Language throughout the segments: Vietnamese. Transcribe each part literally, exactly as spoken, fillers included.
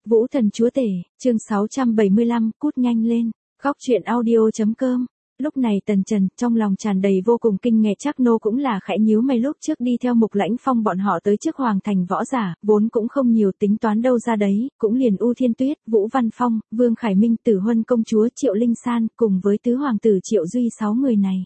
Vũ thần chúa tể, chương sáu trăm bảy mươi lăm, cút nhanh lên. Góc truyện audio.com. Lúc này Tần Trần, trong lòng tràn đầy vô cùng kinh ngạc, chắc nô cũng là khẽ nhíu mày. Lúc trước đi theo Mục Lãnh Phong bọn họ tới trước Hoàng Thành võ giả, vốn cũng không nhiều tính toán đâu ra đấy, cũng liền U Thiên Tuyết, Vũ Văn Phong, Vương Khải Minh, Tử Huân công chúa Triệu Linh San, cùng với tứ hoàng tử Triệu Duy sáu người này.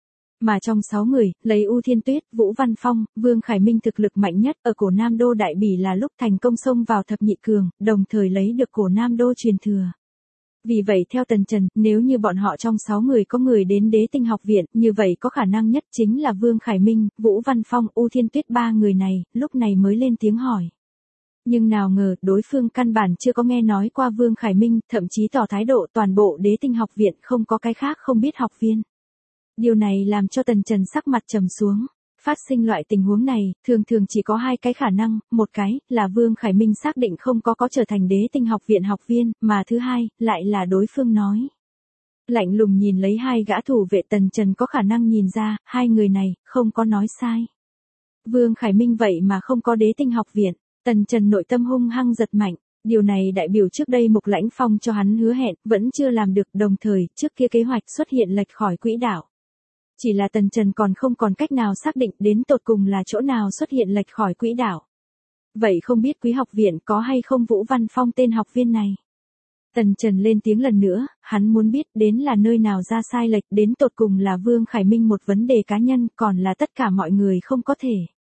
Mà trong sáu người, lấy U Thiên Tuyết, Vũ Văn Phong, Vương Khải Minh thực lực mạnh nhất ở cổ Nam Đô Đại Bỉ là lúc thành công xông vào thập nhị cường, đồng thời lấy được cổ Nam Đô truyền thừa. Vì vậy theo Tần Trần, nếu như bọn họ trong sáu người có người đến Đế Tinh học viện, như vậy có khả năng nhất chính là Vương Khải Minh, Vũ Văn Phong, U Thiên Tuyết ba người này, lúc này mới lên tiếng hỏi. Nhưng nào ngờ, đối phương căn bản chưa có nghe nói qua Vương Khải Minh, thậm chí tỏ thái độ toàn bộ Đế Tinh học viện không có cái khác không biết học viên. Điều này làm cho Tần Trần sắc mặt trầm xuống. Phát sinh loại tình huống này, thường thường chỉ có hai cái khả năng, một cái, là Vương Khải Minh xác định không có có trở thành Đế Tinh học viện học viên, mà thứ hai, lại là đối phương nói. Lạnh lùng nhìn lấy hai gã thủ vệ, Tần Trần có khả năng nhìn ra, hai người này, không có nói sai. Vương Khải Minh vậy mà không có Đế Tinh học viện, Tần Trần nội tâm hung hăng giật mạnh. Điều này đại biểu trước đây Mục Lãnh Phong cho hắn hứa hẹn, vẫn chưa làm được, đồng thời, trước kia kế hoạch xuất hiện lệch khỏi quỹ đạo. Chỉ là Tần Trần còn không còn cách nào xác định đến tột cùng là chỗ nào xuất hiện lệch khỏi quỹ đạo. Vậy không biết quý học viện có hay không Vũ Văn Phong tên học viên này? Tần Trần lên tiếng lần nữa, hắn muốn biết đến là nơi nào ra sai lệch, đến tột cùng là Vương Khải Minh một vấn đề cá nhân, còn là tất cả mọi người không có thể.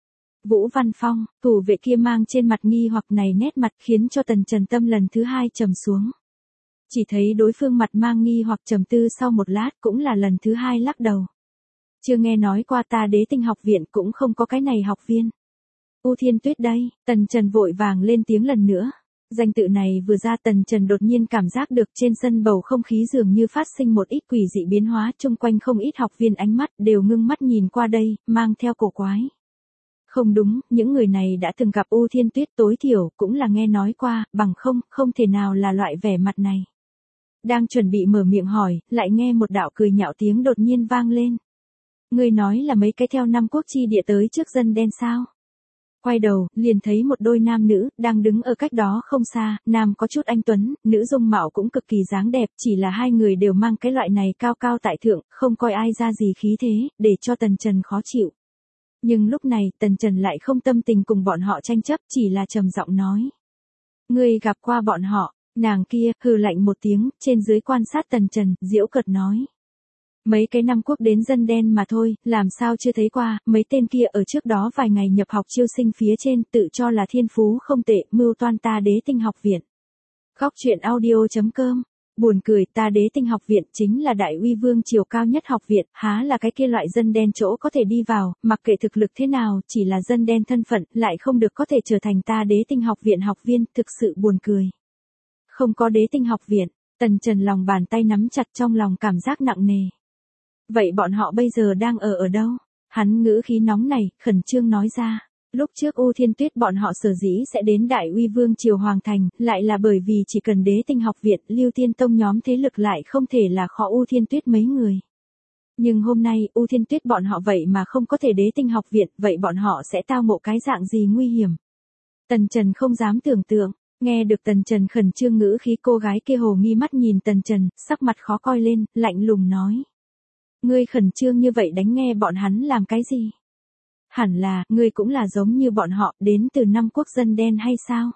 Vũ Văn Phong, thủ vệ kia mang trên mặt nghi hoặc này nét mặt khiến cho Tần Trần tâm lần thứ hai trầm xuống. Chỉ thấy đối phương mặt mang nghi hoặc trầm tư sau một lát cũng là lần thứ hai lắc đầu. Chưa nghe nói qua ta Đế Tinh học viện cũng không có cái này học viên. U Thiên Tuyết đây, Tần Trần vội vàng lên tiếng lần nữa. Danh tự này vừa ra Tần Trần đột nhiên cảm giác được trên sân bầu không khí dường như phát sinh một ít quỷ dị biến hóa, chung quanh không ít học viên ánh mắt đều ngưng mắt nhìn qua đây, mang theo cổ quái. Không đúng, những người này đã từng gặp U Thiên Tuyết, tối thiểu cũng là nghe nói qua, bằng không, không thể nào là loại vẻ mặt này. Đang chuẩn bị mở miệng hỏi, lại nghe một đạo cười nhạo tiếng đột nhiên vang lên. Người nói là mấy cái theo năm quốc chi địa tới trước dân đen sao? Quay đầu, liền thấy một đôi nam nữ, đang đứng ở cách đó không xa, nam có chút anh tuấn, nữ dung mạo cũng cực kỳ dáng đẹp, chỉ là hai người đều mang cái loại này cao cao tại thượng, không coi ai ra gì khí thế, để cho Tần Trần khó chịu. Nhưng lúc này, Tần Trần lại không tâm tình cùng bọn họ tranh chấp, chỉ là trầm giọng nói. Người gặp qua bọn họ, nàng kia, hừ lạnh một tiếng, trên dưới quan sát Tần Trần, giễu cợt nói. Mấy cái năm quốc đến dân đen mà thôi, làm sao chưa thấy qua, mấy tên kia ở trước đó vài ngày nhập học chiêu sinh phía trên, tự cho là thiên phú không tệ, mưu toan ta Đế Tinh học viện. Góc truyện audio.com. Buồn cười, ta Đế Tinh học viện chính là đại uy vương triều cao nhất học viện, há là cái kia loại dân đen chỗ có thể đi vào, mặc kệ thực lực thế nào, chỉ là dân đen thân phận, lại không được có thể trở thành ta Đế Tinh học viện học viên, thực sự buồn cười. Không có Đế Tinh học viện, Tần Trần lòng bàn tay nắm chặt, trong lòng cảm giác nặng nề. Vậy bọn họ bây giờ đang ở ở đâu? Hắn ngữ khí nóng này, khẩn trương nói ra. Lúc trước U Thiên Tuyết bọn họ sở dĩ sẽ đến Đại Uy Vương triều Hoàng Thành, lại là bởi vì chỉ cần Đế Tinh học viện, Lưu Tiên Tông nhóm thế lực lại không thể là khó U Thiên Tuyết mấy người. Nhưng hôm nay, U Thiên Tuyết bọn họ vậy mà không có thể Đế Tinh học viện, vậy bọn họ sẽ tao ngộ cái dạng gì nguy hiểm? Tần Trần không dám tưởng tượng, nghe được Tần Trần khẩn trương ngữ khí, cô gái kia hồ nghi mắt nhìn Tần Trần, sắc mặt khó coi lên, lạnh lùng nói. Ngươi khẩn trương như vậy đánh nghe bọn hắn làm cái gì? Hẳn là, ngươi cũng là giống như bọn họ, đến từ năm quốc dân đen hay sao?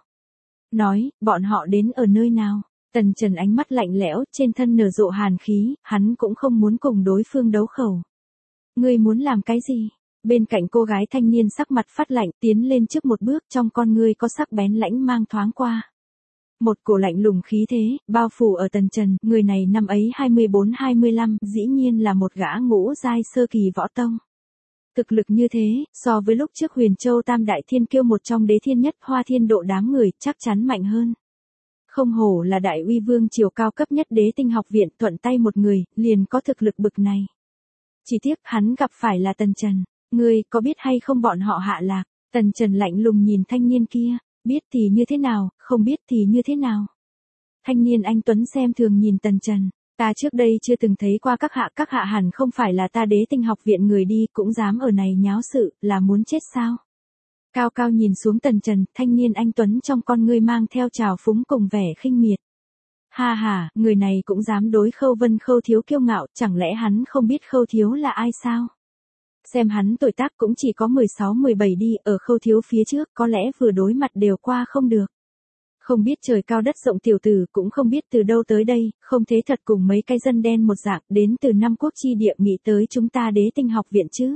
Nói, bọn họ đến ở nơi nào? Tần Trần ánh mắt lạnh lẽo, trên thân nở rộ hàn khí, hắn cũng không muốn cùng đối phương đấu khẩu. Ngươi muốn làm cái gì? Bên cạnh cô gái thanh niên sắc mặt phát lạnh, tiến lên trước một bước, trong con ngươi có sắc bén lãnh mang thoáng qua. Một cổ lạnh lùng khí thế, bao phủ ở Tần Trần, người này năm ấy hai mươi bốn hai mươi lăm, dĩ nhiên là một gã ngũ giai sơ kỳ võ tông. Thực lực như thế, so với lúc trước Huyền Châu Tam Đại Thiên Kiêu một trong đế thiên nhất Hoa Thiên Độ đám người, chắc chắn mạnh hơn. Không hổ là Đại Uy Vương triều cao cấp nhất Đế Tinh học viện, thuận tay một người, liền có thực lực bực này. Chỉ tiếc hắn gặp phải là Tần Trần, ngươi có biết hay không bọn họ hạ lạc? Tần Trần lạnh lùng nhìn thanh niên kia. Biết thì như thế nào, không biết thì như thế nào. Thanh niên anh tuấn xem thường nhìn Tần Trần. Ta trước đây chưa từng thấy qua các hạ, các hạ hẳn không phải là ta Đế Tinh học viện người đi, cũng dám ở này nháo sự, là muốn chết sao? Cao cao nhìn xuống Tần Trần, thanh niên anh tuấn trong con ngươi mang theo trào phúng cùng vẻ khinh miệt. Ha ha, người này cũng dám đối Khâu Vân Khâu thiếu kiêu ngạo, chẳng lẽ hắn không biết Khâu thiếu là ai sao? Xem hắn tuổi tác cũng chỉ có mười sáu mười bảy đi, ở Khâu thiếu phía trước có lẽ vừa đối mặt đều qua không được. Không biết trời cao đất rộng tiểu tử, cũng không biết từ đâu tới đây, không thế thật cùng mấy cái dân đen một dạng, đến từ năm quốc chi địa nghĩ tới chúng ta Đế Tinh học viện chứ.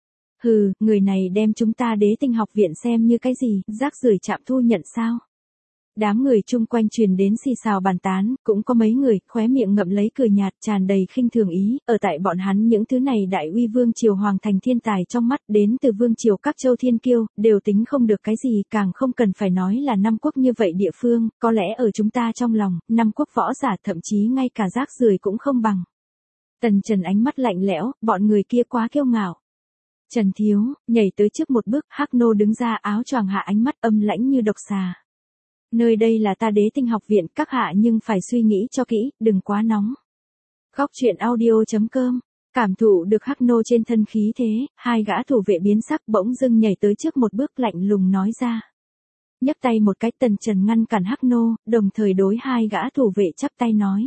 Hừ, người này đem chúng ta Đế Tinh học viện xem như cái gì, rác rưởi chạm thu nhận sao? Đám người chung quanh truyền đến xì xào bàn tán, cũng có mấy người khóe miệng ngậm lấy cười nhạt, tràn đầy khinh thường ý, ở tại bọn hắn những thứ này đại uy vương triều hoàng thành thiên tài trong mắt, đến từ vương triều các châu thiên kiêu, đều tính không được cái gì, càng không cần phải nói là năm quốc như vậy địa phương, có lẽ ở chúng ta trong lòng, năm quốc võ giả thậm chí ngay cả rác rưởi cũng không bằng. Tần Trần ánh mắt lạnh lẽo, bọn người kia quá kiêu ngạo. Trần thiếu, nhảy tới trước một bước, Hắc Nô đứng ra, áo choàng hạ, ánh mắt âm lãnh như độc xà. Nơi đây là ta Đế Tinh học viện, các hạ nhưng phải suy nghĩ cho kỹ, đừng quá nóng. Góc truyện audio chấm com, cảm thụ được Hắc Nô trên thân khí thế, hai gã thủ vệ biến sắc bỗng dưng nhảy tới trước một bước, lạnh lùng nói ra. Nhấc tay một cái, Tần Trần ngăn cản Hắc Nô, đồng thời đối hai gã thủ vệ chắp tay nói.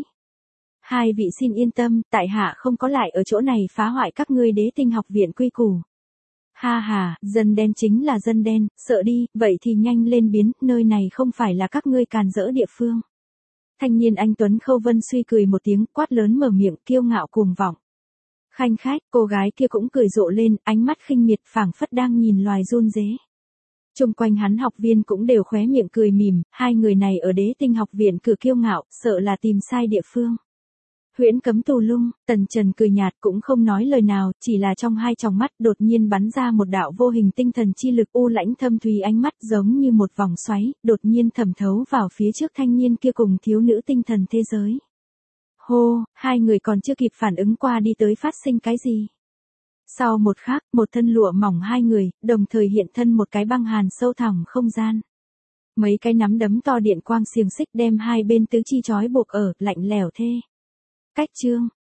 Hai vị xin yên tâm, tại hạ không có lại ở chỗ này phá hoại các ngươi Đế Tinh học viện quy củ. Ha ha, dân đen chính là dân đen, sợ đi, vậy thì nhanh lên biến, nơi này không phải là các ngươi càn rỡ địa phương. Thanh niên anh tuấn Khâu Vân suy cười một tiếng, quát lớn mở miệng, kiêu ngạo cuồng vọng. Khanh khách, cô gái kia cũng cười rộ lên, ánh mắt khinh miệt phảng phất đang nhìn loài run rế. Chung quanh hắn học viên cũng đều khóe miệng cười mỉm, hai người này ở Đế Tinh học viện cử kiêu ngạo, sợ là tìm sai địa phương. Huyễn cấm tù lung, Tần Trần cười nhạt cũng không nói lời nào, chỉ là trong hai tròng mắt đột nhiên bắn ra một đạo vô hình tinh thần chi lực u lãnh thâm thúy, ánh mắt giống như một vòng xoáy, đột nhiên thẩm thấu vào phía trước thanh niên kia cùng thiếu nữ tinh thần thế giới. Hô, hai người còn chưa kịp phản ứng qua đi tới phát sinh cái gì. Sau một khắc, một thân lụa mỏng hai người, đồng thời hiện thân một cái băng hàn sâu thẳm không gian. Mấy cái nắm đấm to điện quang xiềng xích đem hai bên tứ chi trói buộc ở, lạnh lẽo thê. Cách chương,